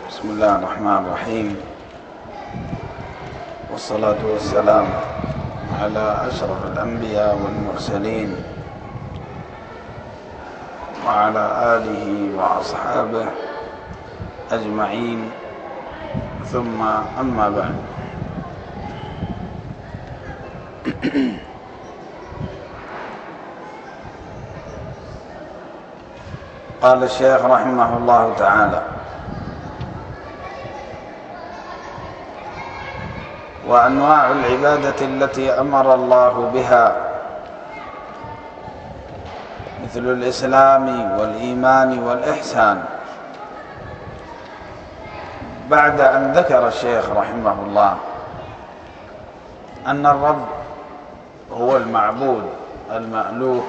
بسم الله الرحمن الرحيم، والصلاة والسلام على أشرف الأنبياء والمرسلين وعلى آله وأصحابه أجمعين، ثم أما بعد. قال الشيخ رحمه الله تعالى: وأنواع العبادة التي أمر الله بها مثل الإسلام والإيمان والإحسان. بعد أن ذكر الشيخ رحمه الله أن الرب هو المعبود المألوه،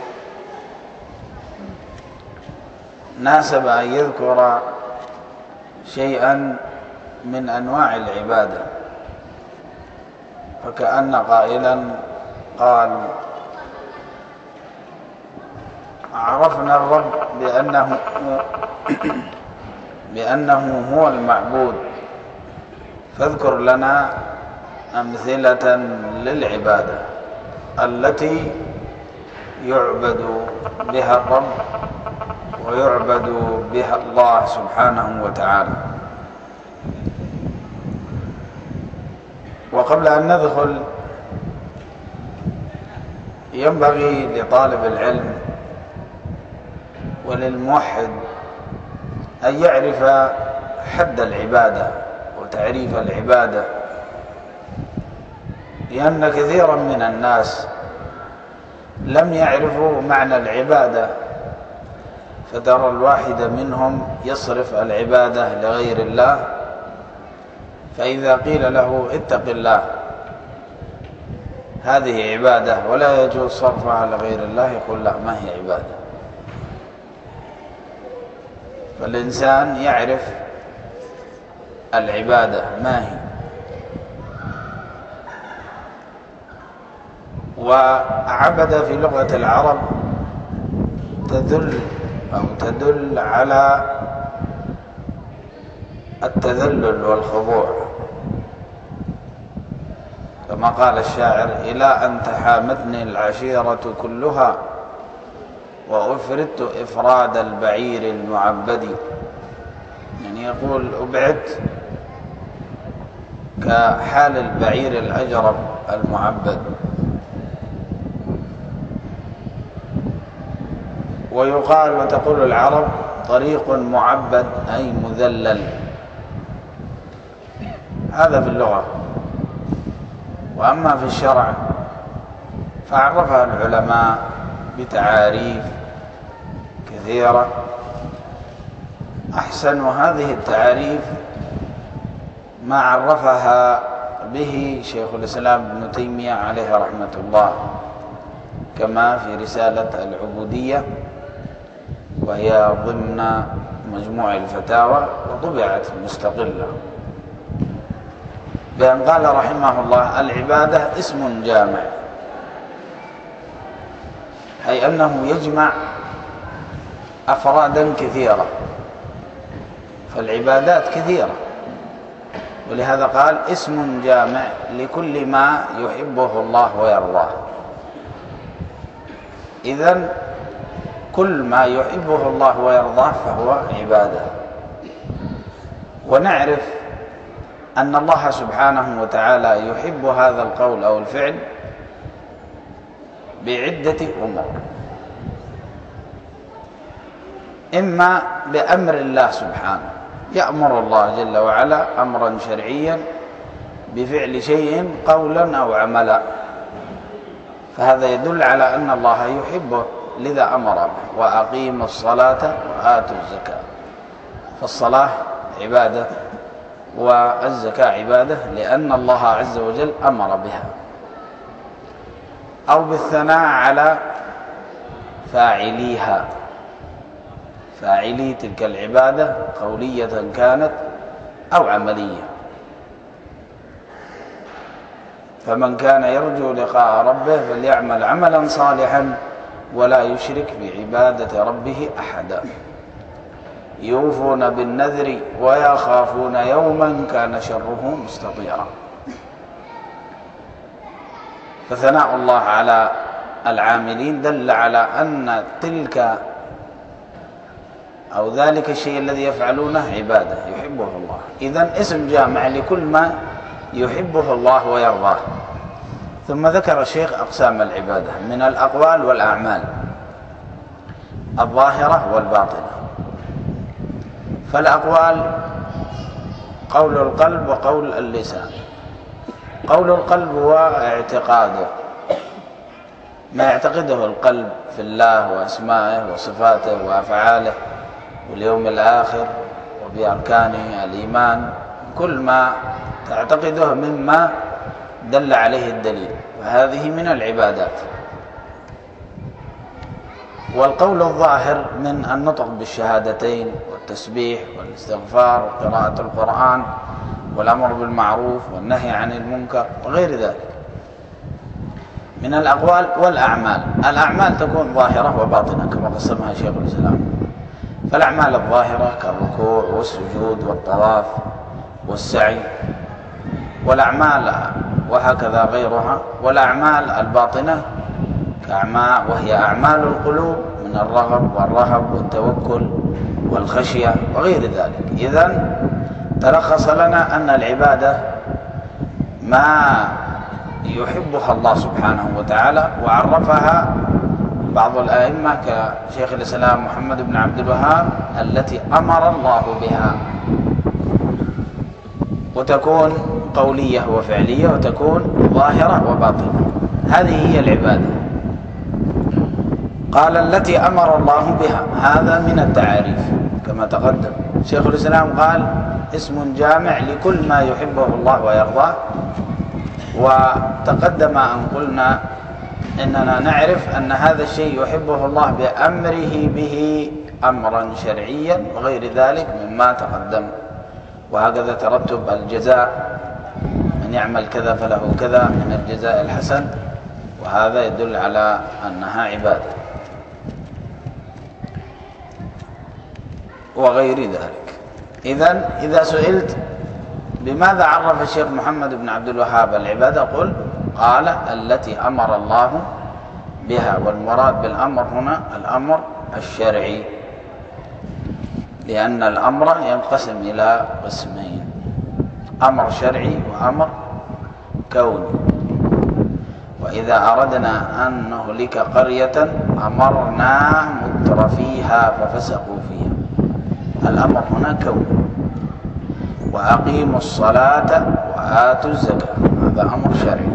ناسب أن يذكر شيئا من أنواع العبادة، فكأن قائلا قال: عرفنا الرب بأنه هو المعبود، فاذكر لنا أمثلة للعبادة التي يعبد بها الرب ويعبد بها الله سبحانه وتعالى. وقبل أن ندخل، ينبغي لطالب العلم وللموحد أن يعرف حد العبادة وتعريف العبادة، لأن كثيرا من الناس لم يعرفوا معنى العبادة، فترى الواحد منهم يصرف العبادة لغير الله، فإذا قيل له اتق الله هذه عبادة ولا يجوز صرفها لغير الله، يقول لا، ما هي عبادة. فالإنسان يعرف العبادة ما هي. وعبد في لغة العرب تدل على التذلل والخضوع، كما قال الشاعر: إلى أن تحامتني العشيرة كلها وأفردت إفراد البعير المعبد. يعني يقول أبعدت كحال البعير الأجرب المعبد. ويقال وتقول العرب: طريق معبد أي مذلل. هذا في اللغة. وأما في الشرع فعرفها العلماء بتعاريف كثيرة. أحسن هذه التعاريف ما عرفها به شيخ الإسلام ابن تيمية عليه رحمة الله، كما في رسالة العبودية، وهي ضمن مجموع الفتاوى وطبعت مستقلة، بأن قال رحمه الله: العبادة اسم جامع، أي أنه يجمع أفرادا كثيرة، فالعبادات كثيرة، ولهذا قال اسم جامع لكل ما يحبه الله ويرضاه. إذن كل ما يحبه الله ويرضاه فهو عبادة. ونعرف أن الله سبحانه وتعالى يحب هذا القول أو الفعل بعدة أمور: إما بأمر الله سبحانه، يأمر الله جل وعلا أمرا شرعيا بفعل شيء قولا أو عملا، فهذا يدل على أن الله يحبه، لذا أمر به: وأقيموا الصلاة وآتوا الزكاة. فالصلاة عبادة والزكاة عبادة، لأن الله عز وجل أمر بها. أو بالثناء على فاعليها، فاعلي تلك العبادة قولية كانت أو عملية. فمن كان يرجو لقاء ربه فليعمل عملا صالحا ولا يشرك بعبادة ربه أحدا. يوفون بالنذر ويخافون يوما كان شره مستطيرا. فثناء الله على العاملين دل على أن تلك أو ذلك الشيء الذي يفعلونه عبادة يحبه الله. إذن اسم جامع لكل ما يحبه الله ويرضاه. ثم ذكر الشيخ أقسام العبادة من الأقوال والأعمال الظاهرة والباطنة. فالأقوال قول القلب وقول اللسان. قول القلب هو اعتقاده، ما يعتقده القلب في الله وأسمائه وصفاته وأفعاله واليوم الآخر وبأركانه الإيمان، كل ما تعتقده مما دل عليه الدليل، وهذه من العبادات. والقول الظاهر من النطق بالشهادتين والتسبيح والاستغفار وقراءة القرآن والأمر بالمعروف والنهي عن المنكر وغير ذلك من الأقوال والأعمال. الأعمال تكون ظاهرة وباطنة كما قسمها شيخ الإسلام. فالأعمال الظاهرة كالركوع والسجود والطواف والسعي، والأعمال وهكذا غيرها. والأعمال الباطنة وهي أعمال القلوب من الرغب والرهب والتوكل والخشية وغير ذلك. إذن تلخص لنا أن العبادة ما يحبها الله سبحانه وتعالى، وعرفها بعض الآئمة كشيخ الإسلام محمد بن عبد الوهاب التي أمر الله بها، وتكون قولية وفعلية وتكون ظاهرة وباطنة. هذه هي العبادة. قال التي أمر الله بها، هذا من التعاريف كما تقدم. شيخ الإسلام قال اسم جامع لكل ما يحبه الله ويرضاه. وتقدم أن قلنا إننا نعرف أن هذا الشيء يحبه الله بأمره به أمرا شرعيا وغير ذلك مما تقدم. وهكذا ترتب الجزاء، من يعمل كذا فله كذا من الجزاء الحسن، وهذا يدل على أنها عبادة وغير ذلك. إذن إذا سئلت بماذا عرف الشيخ محمد بن عبد الوهاب العبادة، قال التي أمر الله بها. والمراد بالأمر هنا الأمر الشرعي، لأن الأمر ينقسم إلى قسمين: أمر شرعي وأمر كوني. وإذا أردنا أن نهلك قرية أمرنا مترفيها ففسقوا فيها. الأمر هنا كوني. وأقيموا الصلاة وآتوا الزكاة، هذا أمر شرعي.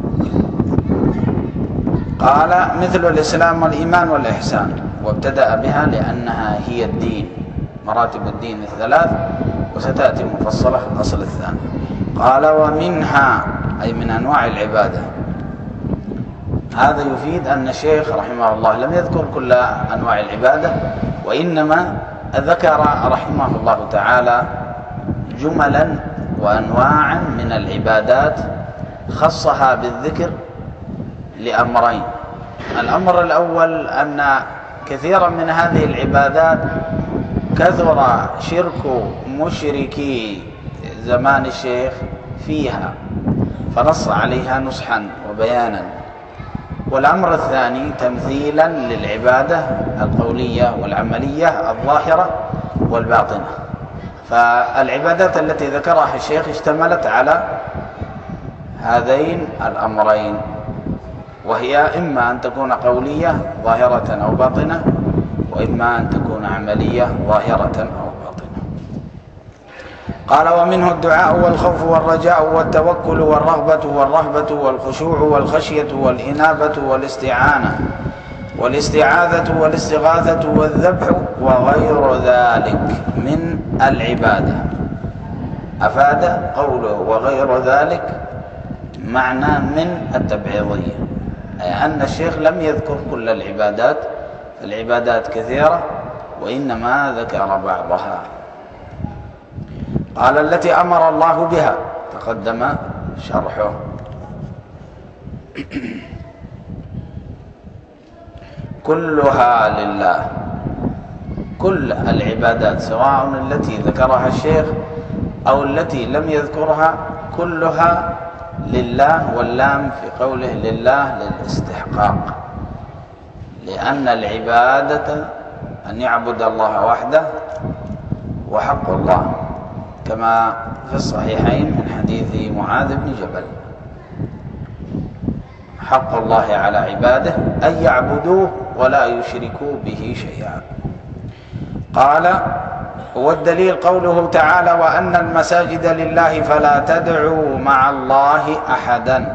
قال مثل الإسلام والإيمان والإحسان، وابتدأ بها لأنها هي الدين، مراتب الدين الثلاث، وستأتي مفصلة في الفصل الثاني. قال ومنها أي من أنواع العبادة. هذا يفيد أن الشيخ رحمه الله لم يذكر كل أنواع العبادة، وإنما ذكر رحمه الله تعالى جملا وأنواعا من العبادات، خصها بالذكر لأمرين. الأمر الأول أن كثيرا من هذه العبادات كثر شرك مشركي زمان الشيخ فيها، فنص عليها نصحا وبيانا. والأمر الثاني تمثيلا للعبادة القولية والعملية الظاهرة والباطنة. فالعبادات التي ذكرها الشيخ اشتملت على هذين الأمرين، وهي إما أن تكون قولية ظاهرة أو باطنة، وإما أن تكون عملية ظاهرة أو باطنة. قال ومنه الدعاء والخوف والرجاء والتوكل والرغبة والرهبة والخشوع والخشية والإنابة والاستعانة والاستعاذة والاستغاثة والذبح وغير ذلك من العبادة. أفاد قوله وغير ذلك معنى من التبعيضية، أي أن الشيخ لم يذكر كل العبادات، العبادات كثيرة وإنما ذكر بعضها. قال التي أمر الله بها تقدم شرحه. كلها لله، كل العبادات سواء التي ذكرها الشيخ أو التي لم يذكرها كلها لله، واللام في قوله لله للاستحقاق، لأن العبادة أن يعبد الله وحده وحق الله، كما في الصحيحين من حديث معاذ بن جبل: حق الله على عباده أن يعبدوه ولا يشركوا به شيئا. قال: والدليل قوله تعالى: وأن المساجد لله فلا تدعوا مع الله أحدا.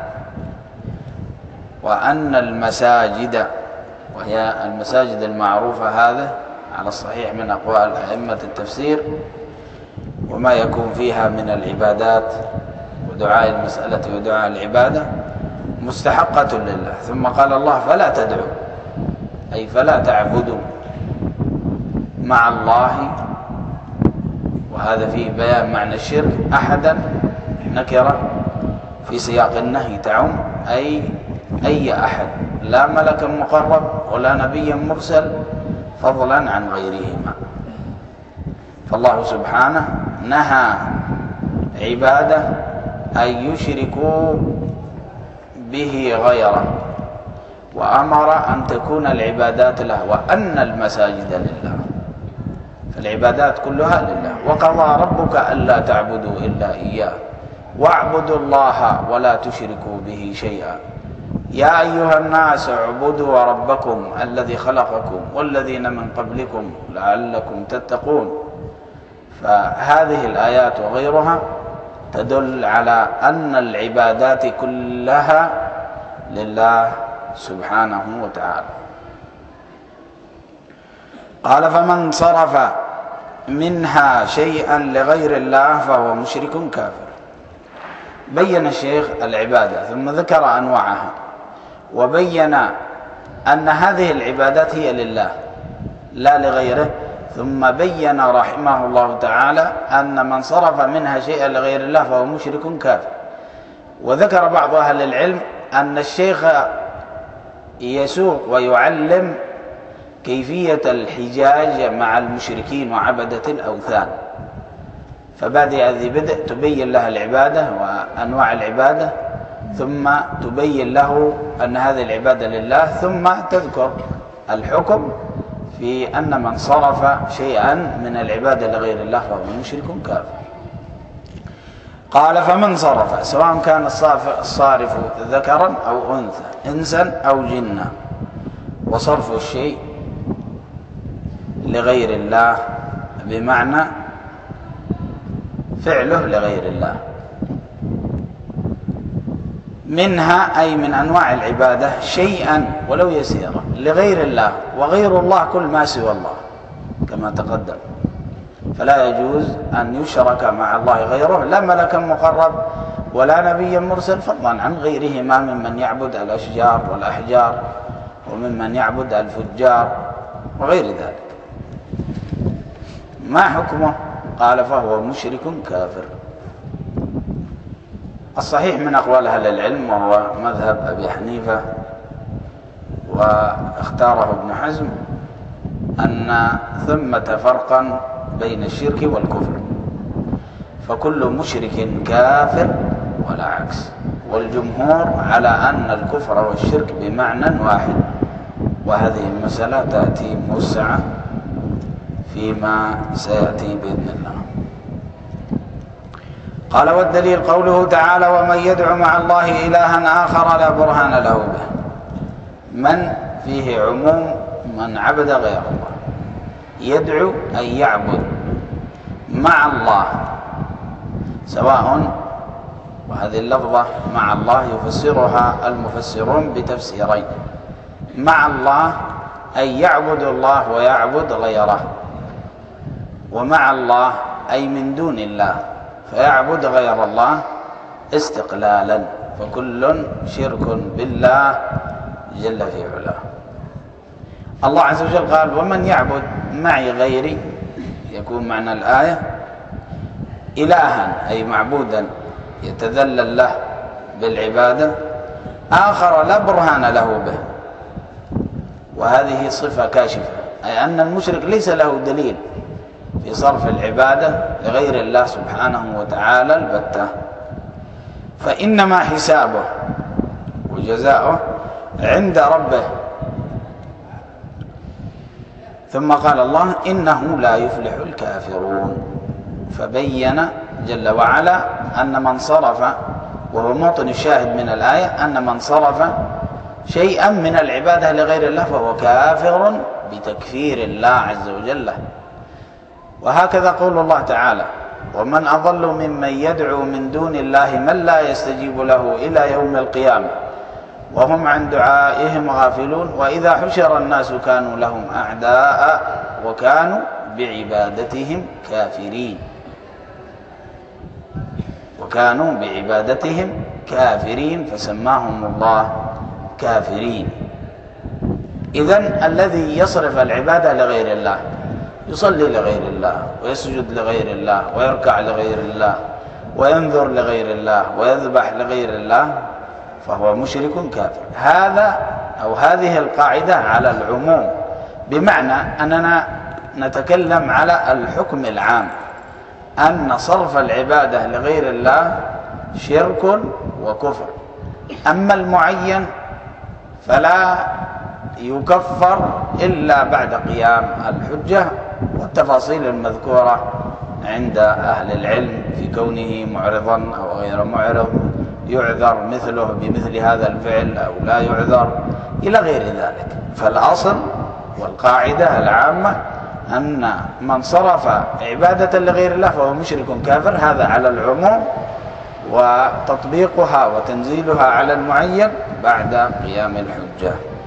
وأن المساجد، وهي المساجد المعروفة هذا على الصحيح من أقوال أئمة التفسير، وما يكون فيها من العبادات ودعاء المسألة ودعاء العبادة مستحقة لله. ثم قال الله: فلا تدعوا، أي فلا تعبدوا مع الله، وهذا فيه بيان معنى الشرك، أحدا نكرة في سياق النهي تعم أي أحد، لا ملك مقرب ولا نبي مرسل، فضلا عن غيرهما. فالله سبحانه نهى عباده أن يشركوا به غيره، وأمر أن تكون العبادات له، وأن المساجد لله، فالعبادات كلها لله. وقضى ربك ألا تعبدوا إلا إياه واعبدوا الله ولا تشركوا به شيئا يا أيها الناس اعبدوا ربكم الذي خلقكم والذين من قبلكم لعلكم تتقون. فهذه الآيات وغيرها تدل على أن العبادات كلها لله سبحانه وتعالى. قال: فمن صرف منها شيئا لغير الله فهو مشرك كافر. بين الشيخ العبادة ثم ذكر أنواعها، وبين أن هذه العبادات هي لله لا لغيره، ثم بين رحمه الله تعالى أن من صرف منها شيئا لغير الله فهو مشرك كافر. وذكر بعض أهل العلم أن الشيخ يسوق ويعلم كيفية الحجاج مع المشركين وعبدة الأوثان، فبادئ ذي بدء تبين له العبادة وأنواع العبادة، ثم تبين له أن هذه العبادة لله، ثم تذكر الحكم في أن من صرف شيئا من العبادة لغير الله فهو مشرك كافر. قال: فمن صرف، سواء كان الصارف ذكرا أو أنثى، إنسا أو جنا، وصرف الشيء لغير الله بمعنى فعله لغير الله، منها أي من أنواع العبادة شيئا ولو يسيرا لغير الله، وغير الله كل ما سوى الله كما تقدم، فلا يجوز أن يشرك مع الله غيره، لا ملكا مقرب ولا نبيا مرسل، فضلا عن غيرهما ممن يعبد الأشجار والأحجار وممن يعبد الفجار وغير ذلك. ما حكمه؟ قال: فهو مشرك كافر. الصحيح من أقوال أهل العلم، وهو مذهب أبي حنيفة واختاره ابن حزم، أن ثمة فرقا بين الشرك والكفر، فكل مشرك كافر ولا عكس، والجمهور على أن الكفر والشرك بمعنى واحد، وهذه المسألة تأتي موسعة فيما سيأتي بإذن الله. قال: والدليل قوله تعالى: ومن يدع مع الله إلها آخر لا برهان له به. من فيه عموم من عبد غير الله، يدعو أن يعبد مع الله، سواء، وهذه اللفظة مع الله يفسرها المفسرون بتفسيرين: مع الله أن يعبد الله ويعبد غيره، ومع الله أي من دون الله فيعبد غير الله استقلالا، فكل شرك بالله جل في علاه. الله عز وجل قال: ومن يعبد معي غيري، يكون معنى الآية إلها أي معبودا يتذلل له بالعبادة، آخر لا برهان له به، وهذه صفة كاشفة أي أن المشرك ليس له دليل في صرف العبادة لغير الله سبحانه وتعالى البتة، فإنما حسابه وجزاؤه عند ربه. ثم قال الله إنه لا يفلح الكافرون، فبين جل وعلا أن من صرف، وهو موطن الشاهد من الآية، أن من صرف شيئا من العبادة لغير الله فهو كافر بتكفير الله عز وجل. وهكذا قول الله تعالى: ومن أضل ممن يدعو من دون الله من لا يستجيب له إلى يوم القيامة وهم عن دعائهم غافلون وإذا حشر الناس كانوا لهم أعداء وكانوا بعبادتهم كافرين. وكانوا بعبادتهم كافرين فسماهم الله كافرين. إذن الذي يصرف العبادة لغير الله، يصلي لغير الله ويسجد لغير الله ويركع لغير الله وينذر لغير الله ويذبح لغير الله فهو مشرك كافر. هذا أو هذه القاعدة على العموم، بمعنى أننا نتكلم على الحكم العام أن صرف العبادة لغير الله شرك وكفر. أما المعين فلا يكفر إلا بعد قيام الحجة والتفاصيل المذكورة عند أهل العلم في كونه معرضا أو غير معرض، يعذر مثله بمثل هذا الفعل أو لا يعذر إلى غير ذلك. فالأصل والقاعدة العامة أن من صرف عبادة لغير الله فهو مشرك كافر، هذا على العموم، وتطبيقها وتنزيلها على المعين بعد قيام الحجة.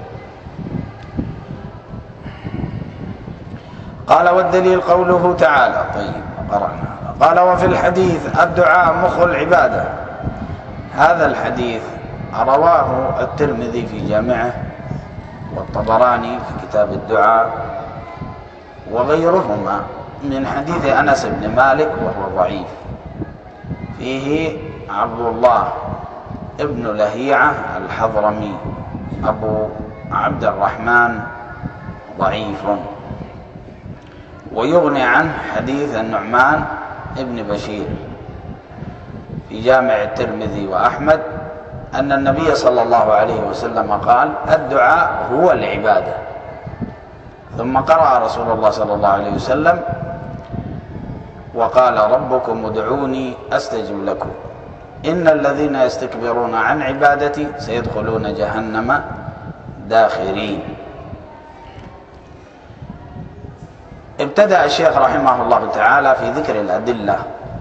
قال: والدليل قوله تعالى. طيب قرأنا. قال: وفي الحديث الدعاء مخ العبادة. هذا الحديث رواه الترمذي في جامعه والطبراني في كتاب الدعاء وغيرهما من حديث أنس بن مالك وهو ضعيف، فيه عبد الله ابن لهيعة الحضرمي أبو عبد الرحمن ضعيف. ويغني عنه حديث النعمان ابن بشير في جامع الترمذي وأحمد أن النبي صلى الله عليه وسلم قال: الدعاء هو العبادة. ثم قرأ رسول الله صلى الله عليه وسلم وقال: ربكم ادعوني أستجب لكم إن الذين يستكبرون عن عبادتي سيدخلون جهنم داخرين. ابتدأ الشيخ رحمه الله تعالى في ذكر الأدلة،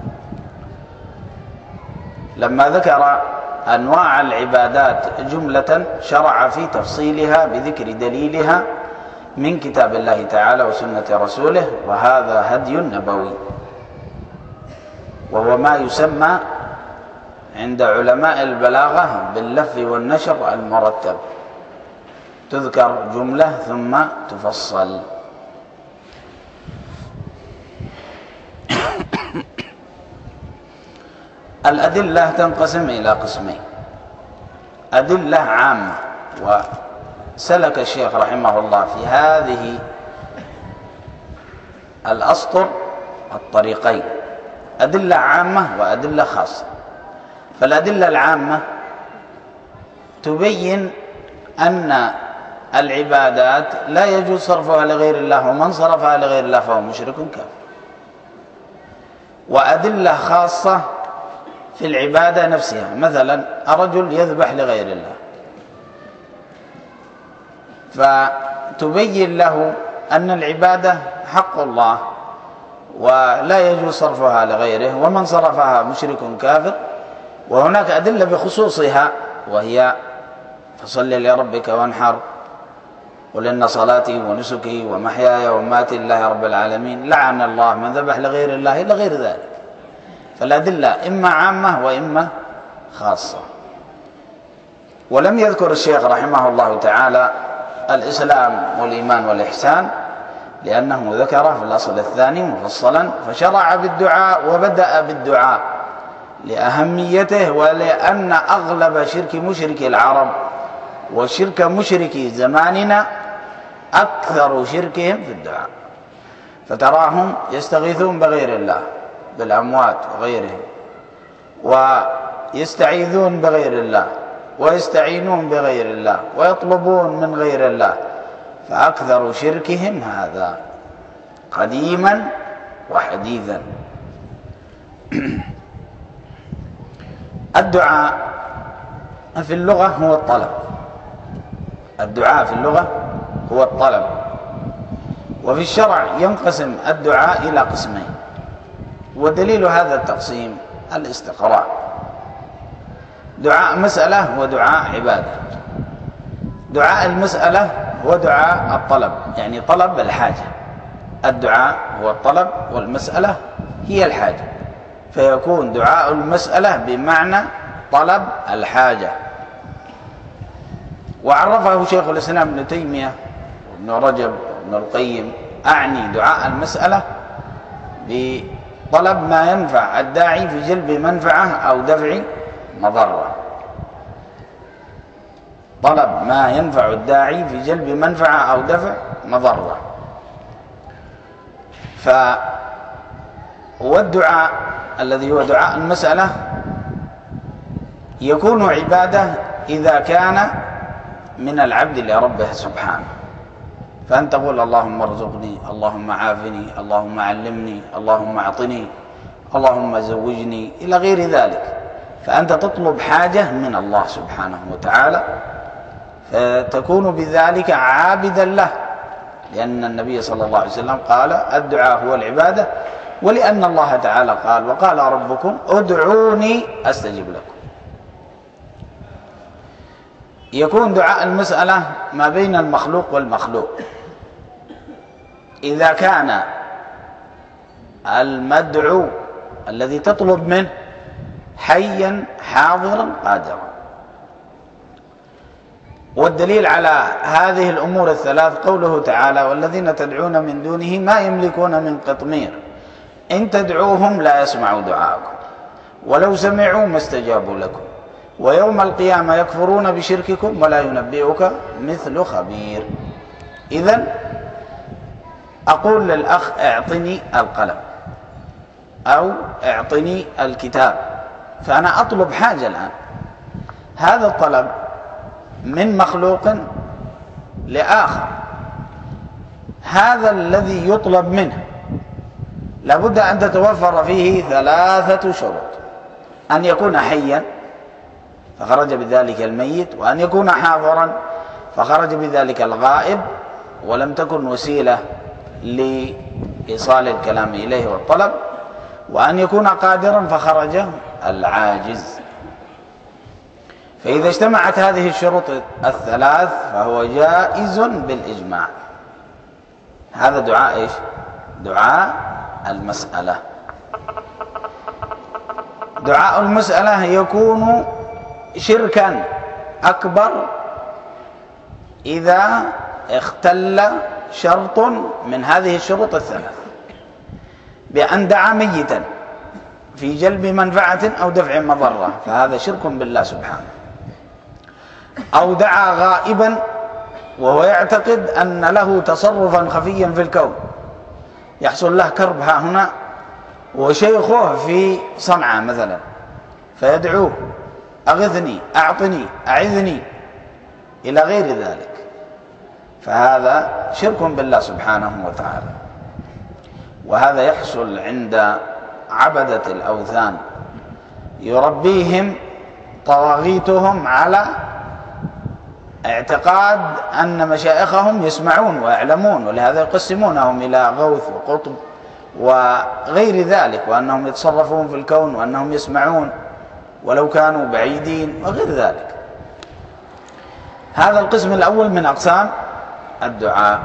لما ذكر أنواع العبادات جملة شرع في تفصيلها بذكر دليلها من كتاب الله تعالى وسنة رسوله، وهذا هدي نبوي، وهو ما يسمى عند علماء البلاغة باللف والنشر المرتب، تذكر جملة ثم تفصل. الأدلة تنقسم إلى قسمين: أدلة عامة، وسلك الشيخ رحمه الله في هذه الأسطر الطريقين: أدلة عامة وأدلة خاصة. فالأدلة العامة تبين أن العبادات لا يجوز صرفها لغير الله، ومن صرفها لغير الله فهو مشرك كافر. وأدلة خاصة في العبادة نفسها، مثلا الرجل يذبح لغير الله، فتبين له أن العبادة حق الله ولا يجوز صرفها لغيره، ومن صرفها مشرك كافر. وهناك أدلة بخصوصها، وهي: فصل لربك وانحر، قل إن صلاتي ونسكي ومحياي ومماتي لله رب العالمين، لعن الله من ذبح لغير الله إلى غير ذلك. فالأدلة إما عامة وإما خاصة. ولم يذكر الشيخ رحمه الله تعالى الإسلام والإيمان والإحسان، لأنه ذكره في الأصل الثاني مفصلا، فشرع بالدعاء وبدأ بالدعاء لأهميته، ولأن أغلب شرك مشرك العرب وشرك مشرك زماننا أكثر شركهم في الدعاء، فتراهم يستغيثون بغير الله بالأموات وغيرهم، ويستعيذون بغير الله، ويستعينون بغير الله، ويطلبون من غير الله، فأكثر شركهم هذا قديما وحديثا. الدعاء في اللغة هو الطلب، الدعاء في اللغة هو الطلب. وفي الشرع ينقسم الدعاء إلى قسمين، ودليل هذا التقسيم الاستقراء. دعاء مسألة ودعاء عبادة. دعاء المسألة هو دعاء الطلب، يعني طلب الحاجة. الدعاء هو الطلب والمسألة هي الحاجة، فيكون دعاء المسألة بمعنى طلب الحاجة. وعرفه شيخ الإسلام ابن تيمية وابن رجب وابن القيم: أعني دعاء المسألة بطلب ما ينفع الداعي في جلب منفعة أو دفع مضرة. طلب ما ينفع الداعي في جلب منفعة أو دفع مضرة. والدعاء الذي هو دعاء المسألة يكون عبادة إذا كان من العبد لربه سبحانه، فأن تقول: اللهم ارزقني، اللهم عافني، اللهم علمني، اللهم أعطني، اللهم زوجني، إلى غير ذلك. فأنت تطلب حاجة من الله سبحانه وتعالى، فتكون بذلك عابدا له، لأن النبي صلى الله عليه وسلم قال: الدعاء هو العبادة، ولأن الله تعالى قال: وقال ربكم ادعوني أستجب لكم. يكون دعاء المسألة ما بين المخلوق والمخلوق إذا كان المدعو الذي تطلب منه حيا حاضرا قادرا. والدليل على هذه الأمور الثلاث قوله تعالى: والذين تدعون من دونه ما يملكون من قطمير إن تدعوهم لا يسمعوا دعاءكم ولو سمعوا ما استجابوا لكم ويوم القيامة يكفرون بشرككم ولا ينبئك مثل خبير. إذن أقول للأخ: اعطني القلم أو اعطني الكتاب، فأنا أطلب حاجة الآن. هذا الطلب من مخلوق لآخر. هذا الذي يطلب منه لابد أن تتوفر فيه 3 شروط: أن يكون حيا فخرج بذلك الميت، وأن يكون حاضرا فخرج بذلك الغائب ولم تكن وسيلة لإيصال الكلام إليه والطلب، وأن يكون قادرا فخرج العاجز. فإذا اجتمعت هذه الشروط الثلاث فهو جائز بالإجماع. هذا دعاء إيش؟ دعاء المسألة. دعاء المسألة يكون شركا أكبر إذا اختل شرط من هذه الشروط الثلاث، بأن دعا ميتا في جلب منفعة أو دفع مضرة، فهذا شرك بالله سبحانه. أو دعا غائبا وهو يعتقد أن له تصرفا خفيا في الكون، يحصل له كرب ها هنا وشيخه في صنعاء مثلا، فيدعوه: أغثني، أعطني، أعذني، إلى غير ذلك، فهذا شرك بالله سبحانه وتعالى. وهذا يحصل عند عبدة الأوثان، يربيهم طواغيتهم على اعتقاد أن مشائخهم يسمعون ويعلمون، ولهذا يقسمونهم إلى غوث وقطب وغير ذلك، وأنهم يتصرفون في الكون وأنهم يسمعون ولو كانوا بعيدين وغير ذلك. هذا القسم الأول من أقسام الدعاء.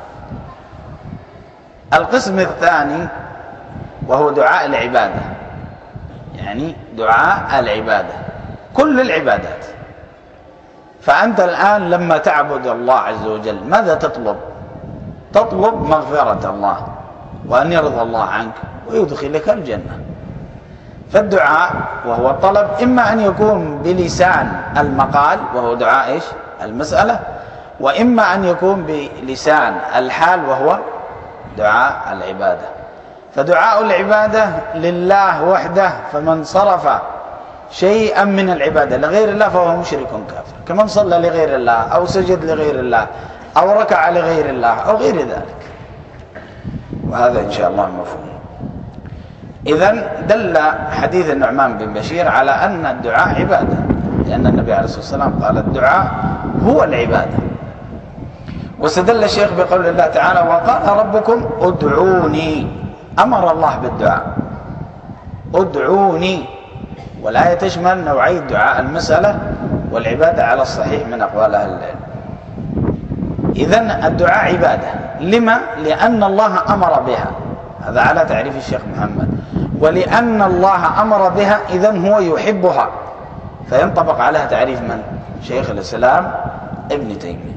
القسم الثاني وهو دعاء العبادة، يعني دعاء العبادة، كل العبادات. فأنت الآن لما تعبد الله عز وجل ماذا تطلب؟ تطلب مغفرة الله وأن يرضى الله عنك ويدخلك الجنة. فالدعاء وهو الطلب إما أن يكون بلسان المقال وهو دعاء إيش؟ المسألة، وإما أن يكون بلسان الحال وهو دعاء العبادة. فدعاء العبادة لله وحده، فمن صرف شيئا من العبادة لغير الله فهو مشرك كافر، كمن صلى لغير الله أو سجد لغير الله أو ركع لغير الله أو غير ذلك. وهذا إن شاء الله مفهوم. إذن دل حديث النعمان بن بشير على أن الدعاء عبادة، لأن النبي عليه الصلاة والسلام قال الدعاء هو العبادة. واستدل الشيخ بقول الله تعالى وقال ربكم ادعوني، أمر الله بالدعاء ادعوني، والآية تشمل نوعي الدعاء، المسألة والعبادة على الصحيح من أقوال أهل العلم. إذن الدعاء عبادة، لما؟ لأن الله أمر بها، هذا على تعريف الشيخ محمد، ولأن الله أمر بها إذن هو يحبها، فينطبق عليها تعريف من؟ شيخ الإسلام ابن تيمية.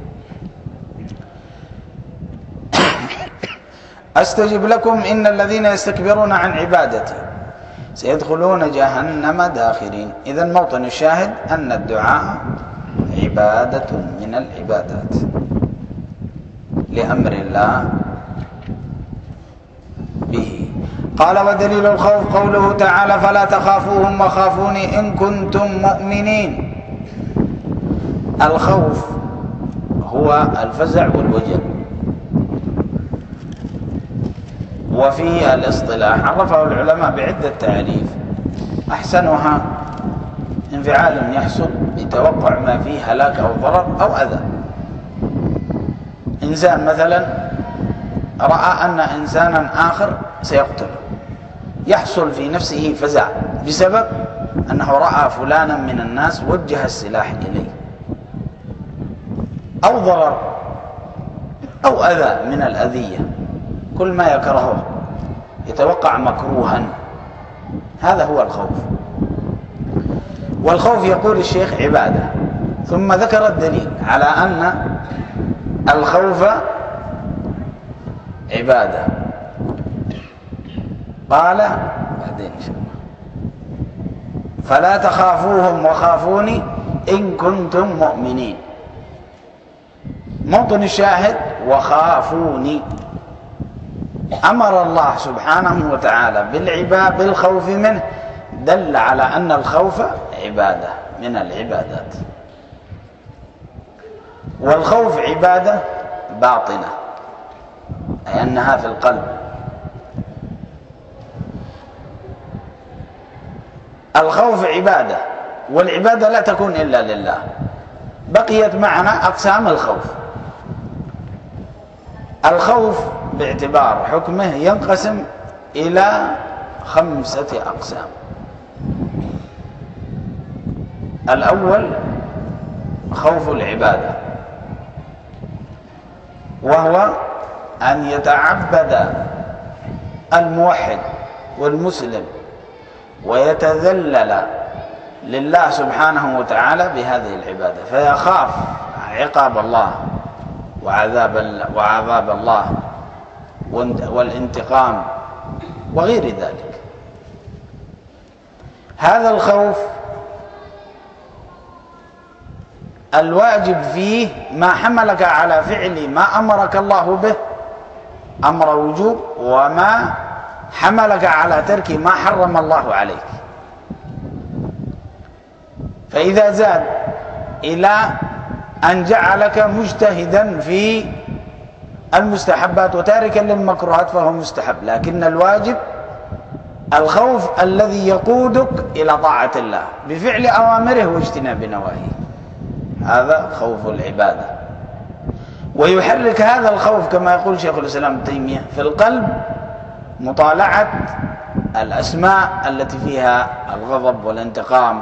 أستجب لكم إن الذين يستكبرون عن عبادتي سيدخلون جهنم داخرين. إذن موطن الشاهد أن الدعاء عبادة من العبادات لأمر الله به. قال ودليل الخوف قوله تعالى فلا تخافوهم وخافوني إن كنتم مؤمنين. الخوف هو الفزع والوجل، وفي الاصطلاح عرفه العلماء بعدة تعريف، أحسنها انفعال يحصل بتوقع ما فيه هلاك أو ضرر أو أذى. إنسان مثلا رأى أن إنسانا آخر سيقتله، يحصل في نفسه فزع بسبب أنه رأى فلانا من الناس وجه السلاح إليه، أو ضرر أو أذى من الأذية، كل ما يكرهه يتوقع مكروها، هذا هو الخوف. والخوف يقول الشيخ عبادة، ثم ذكر الدليل على أن الخوف عبادة. قال بعدين إن شاء الله فلا تخافوهم وخافوني إن كنتم مؤمنين. موطن الشاهد وخافوني، أمر الله سبحانه وتعالى بالخوف منه، دل على أن الخوف عبادة من العبادات. والخوف عبادة باطنة، أي أنها في القلب. الخوف عبادة، والعبادة لا تكون إلا لله. بقيت معنا أقسام الخوف. الخوف باعتبار حكمه ينقسم إلى 5 أقسام. الأول خوف العبادة، وهو أن يتعبد الموحد والمسلم ويتذلل لله سبحانه وتعالى بهذه العبادة، فيخاف عقاب الله وعذاب الله والانتقام وغير ذلك. هذا الخوف الواجب فيه ما حملك على فعل ما أمرك الله به أمر وجوب، وما حملك على ترك ما حرم الله عليك. فإذا زاد إلى أن جعلك مجتهدا في المستحبات وتاركا للمكروهات فهو مستحب، لكن الواجب الخوف الذي يقودك إلى طاعة الله بفعل أوامره واجتناب نواهيه، هذا خوف العبادة. ويحرك هذا الخوف كما يقول شيخ الإسلام ابن تيمية في القلب مطالعة الأسماء التي فيها الغضب والانتقام،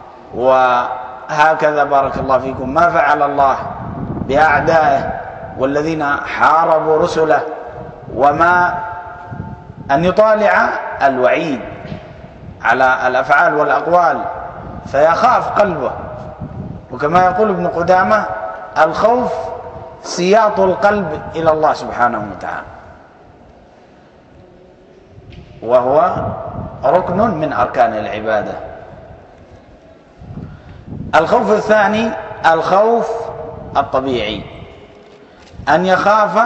وهكذا بارك الله فيكم ما فعل الله بأعدائه والذين حاربوا رسله، وما أن يطالع الوعيد على الأفعال والأقوال فيخاف قلبه. وكما يقول ابن قدامة الخوف سياط القلب إلى الله سبحانه وتعالى، وهو ركن من أركان العبادة. الخوف الثاني الخوف الطبيعي، أن يخاف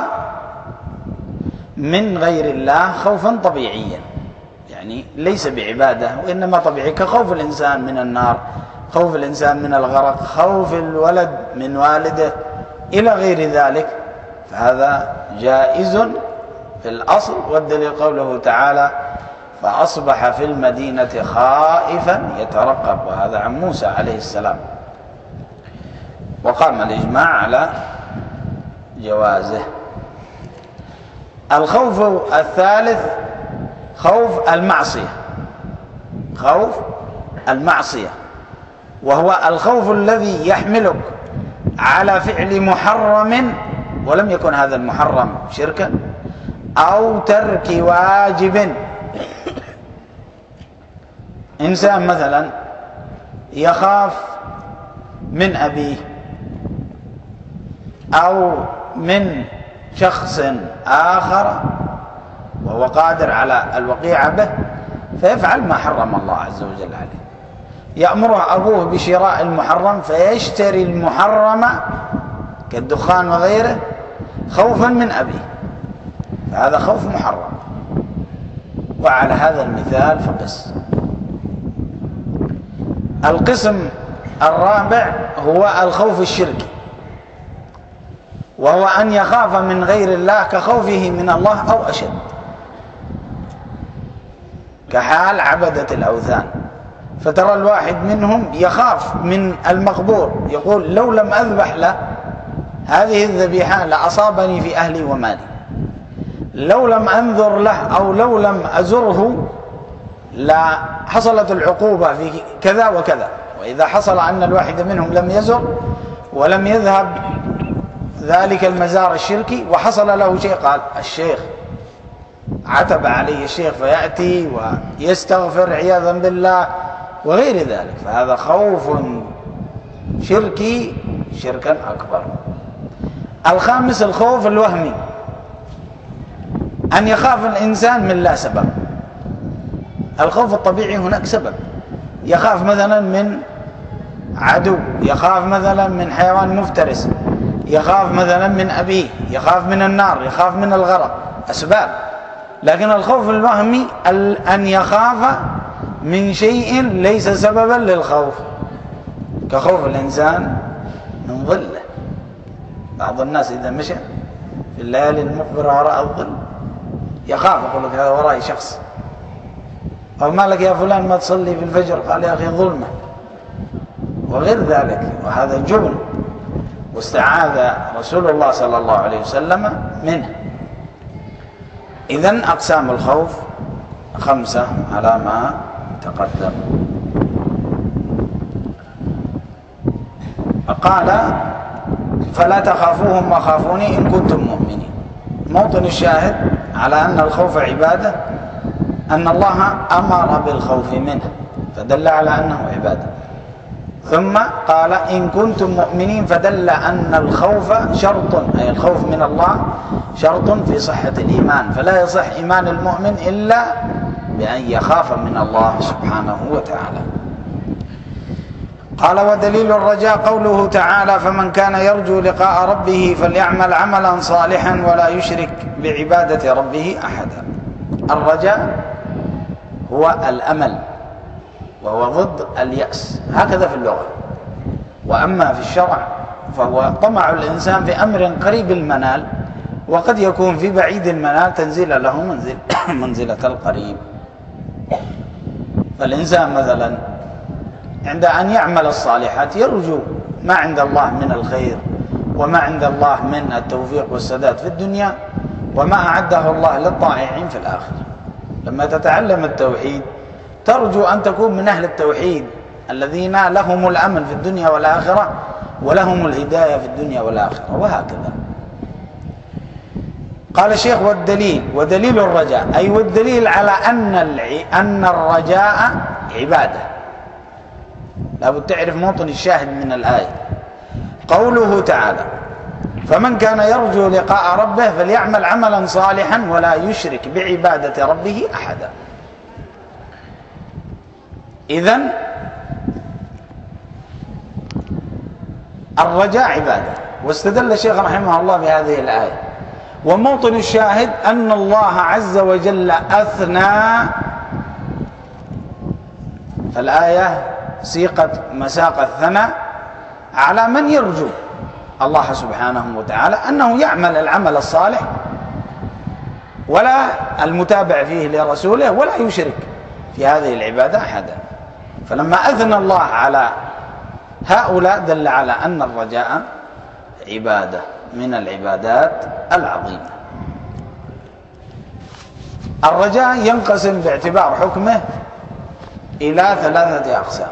من غير الله خوفا طبيعيا، يعني ليس بعبادة وإنما طبيعي، كخوف الإنسان من النار، خوف الإنسان من الغرق، خوف الولد من والده إلى غير ذلك، فهذا جائز في الأصل. والدليل قوله تعالى: فأصبح في المدينة خائفا يترقب، وهذا عن موسى عليه السلام، وقام الإجماع على جوازه. الخوف الثالث خوف المعصية، خوف المعصية، وهو الخوف الذي يحملك على فعل محرم ولم يكن هذا المحرم شركا، أو ترك واجب. إنسان مثلا يخاف من أبيه أو من شخص آخر وهو قادر على الوقيعة به، فيفعل ما حرم الله عز وجل عليه. يأمره أبوه بشراء المحرم فيشتري المحرم كالدخان وغيره خوفا من أبيه، فهذا خوف محرم. وعلى هذا المثال فقس. القسم الرابع هو الخوف الشركي، وهو أن يخاف من غير الله كخوفه من الله أو أشد، كحال عبدة الأوثان. فترى الواحد منهم يخاف من المقبور، يقول: لو لم أذبح له هذه الذبيحة لأصابني في أهلي ومالي، لو لم أنذر له أو لو لم أزره لحصلت العقوبة في كذا وكذا. وإذا حصل أن الواحد منهم لم يزر ولم يذهب ذلك المزار الشركي وحصل له شيء، قال: الشيخ عتب عليه الشيخ، فيأتي ويستغفر عياذا بالله وغير ذلك، فهذا خوف شركي شركا أكبر. الخامس الخوف الوهمي، أن يخاف الإنسان من لا سبب. الخوف الطبيعي هناك سبب، يخاف مثلا من عدو، يخاف مثلا من حيوان مفترس، يخاف مثلا من أبيه، يخاف من النار، يخاف من الغرق، أسباب. لكن الخوف الوهمي أن يخاف من شيء ليس سببا للخوف، كخوف الإنسان من ظله. بعض الناس إذا مشى في الليالي المقبرة وراء الظل يخاف، يقول لك: هذا وراي شخص. أو ما لك يا فلان ما تصلي في الفجر؟ قال: يا أخي ظلمة، وغير ذلك، وهذا جبن، واستعاذ رسول الله صلى الله عليه وسلم منه. إذن أقسام الخوف 5 على ما تقدم. قال: فلا تخافوهم وخافوني إن كنتم مؤمنين. موطن الشاهد على أن الخوف عبادة أن الله أمر بالخوف منه، فدل على أنه عبادة. ثم قال: إن كنتم مؤمنين، فدل أن الخوف شرط، أي الخوف من الله شرط في صحة الإيمان، فلا يصح إيمان المؤمن إلا بأن يخاف من الله سبحانه وتعالى. قال: ودليل الرجاء قوله تعالى: فمن كان يرجو لقاء ربه فليعمل عملا صالحا ولا يشرك بعبادة ربه أحدا. الرجاء هو الأمل، وهو ضد اليأس، هكذا في اللغة. وأما في الشرع فهو طمع الإنسان في أمر قريب المنال، وقد يكون في بعيد المنال تنزل له منزلة القريب. فالإنسان مثلا عند أن يعمل الصالحات يرجو ما عند الله من الخير، وما عند الله من التوفيق والسداد في الدنيا، وما أعده الله للطائعين في الآخرة. لما تتعلم التوحيد ترجو أن تكون من أهل التوحيد الذين لهم الأمن في الدنيا والآخرة، ولهم الهداية في الدنيا والآخرة، وهكذا. قال الشيخ: والدليل، ودليل الرجاء، أي والدليل على أن الرجاء عبادة. لابد تعرف موطن الشاهد من الآية. قوله تعالى: فمن كان يرجو لقاء ربه فليعمل عملا صالحا ولا يشرك بعبادة ربه أحدا. إذن الرجاء عبادة، واستدل الشيخ رحمه الله بهذه الآية. وموطن الشاهد أن الله عز وجل أثنى، فالآية سيقت مساق الثناء على من يرجو الله سبحانه وتعالى أنه يعمل العمل الصالح ولا المتابع فيه لرسوله ولا يشرك في هذه العبادة أحدا. فلما أثنى الله على هؤلاء دل على أن الرجاء عبادة من العبادات العظيمة. الرجاء ينقسم باعتبار حكمه إلى 3 أقسام.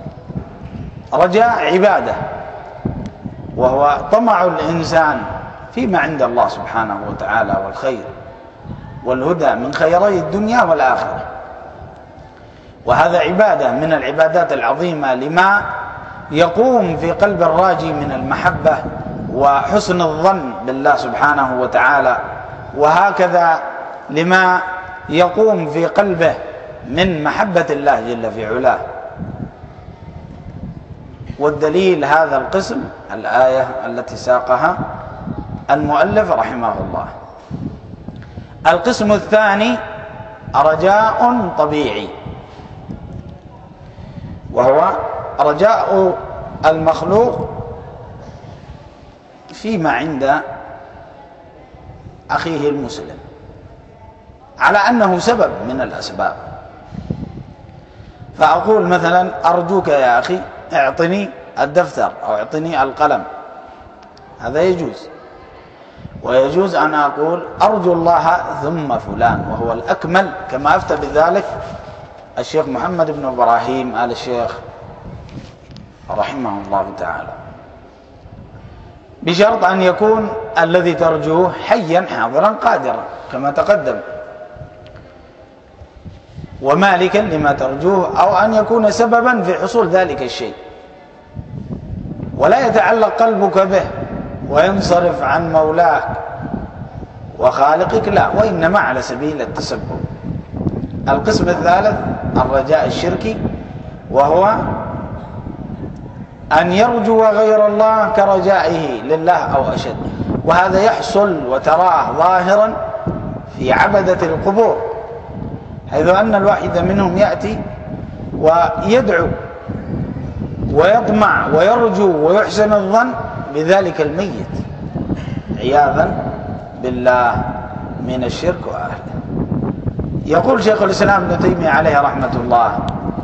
رجاء عبادة، وهو طمع الإنسان فيما عند الله سبحانه وتعالى والخير والهدى من خيري الدنيا والآخرة، وهذا عبادة من العبادات العظيمة لما يقوم في قلب الراجي من المحبة وحسن الظن بالله سبحانه وتعالى، وهكذا لما يقوم في قلبه من محبة الله جل في علاه. والدليل هذا القسم الآية التي ساقها المؤلف رحمه الله. القسم الثاني رجاء طبيعي، وهو رجاء المخلوق فيما عند أخيه المسلم على أنه سبب من الأسباب. فأقول مثلا أرجوك يا أخي اعطني الدفتر أو اعطني القلم، هذا يجوز. ويجوز أن أقول أرجو الله ثم فلان، وهو الأكمل، كما أفتى بذلك الشيخ محمد بن إبراهيم آل الشيخ رحمه الله تعالى، بشرط أن يكون الذي ترجوه حيا حاضرا قادرا كما تقدم، ومالكا لما ترجوه، أو أن يكون سببا في حصول ذلك الشيء، ولا يتعلق قلبك به وينصرف عن مولاك وخالقك، لا، وإنما على سبيل التسبب. القسم الثالث الرجاء الشركي، وهو أن يرجو غير الله كرجائه لله أو أشد، وهذا يحصل وتراه ظاهرا في عبدة القبور، حيث أن الواحد منهم يأتي ويدعو ويطمع ويرجو ويحسن الظن بذلك الميت عياذا بالله من الشرك وأهله. يقول شيخ الإسلام ابن تيمية عليه رحمة الله: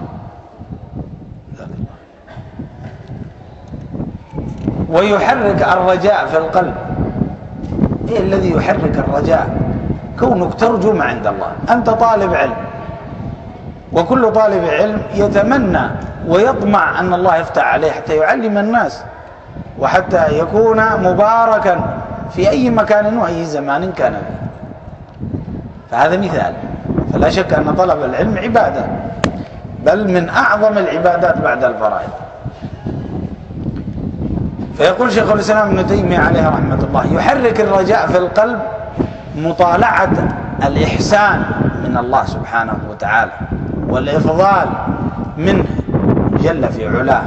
ويحرك الرجاء في القلب. إيه الذي يحرك الرجاء؟ كونك ترجو ما عند الله. أنت طالب علم، وكل طالب علم يتمنى ويطمع أن الله يفتح عليه حتى يعلم الناس، وحتى يكون مباركا في أي مكان وأي زمان كان فيه. فهذا مثال. فلا شك أن طلب العلم عبادة، بل من أعظم العبادات بعد الفرائض. فيقول شيخ الإسلام ابن تيمية عليه رحمة الله: يحرك الرجاء في القلب مطالعة الإحسان من الله سبحانه وتعالى والإفضال منه جل في علاه.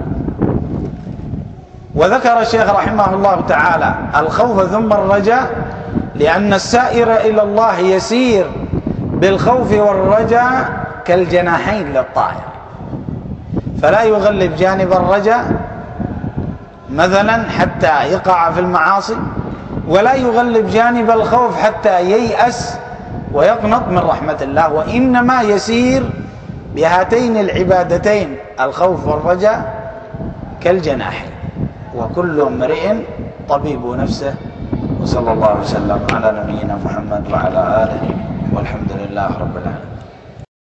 وذكر الشيخ رحمه الله تعالى الخوف ثم الرجاء لأن السائر إلى الله يسير بالخوف والرجاء كالجناحين للطائر، فلا يغلب جانب الرجاء مثلا حتى يقع في المعاصي، ولا يغلب جانب الخوف حتى ييأس ويقنط من رحمة الله، وإنما يسير بهاتين العبادتين الخوف والرجاء كالجناحين، وكل امرئ طبيب نفسه. وصلى الله وسلم على نبينا محمد وعلى آله، والحمد لله رب العالمين.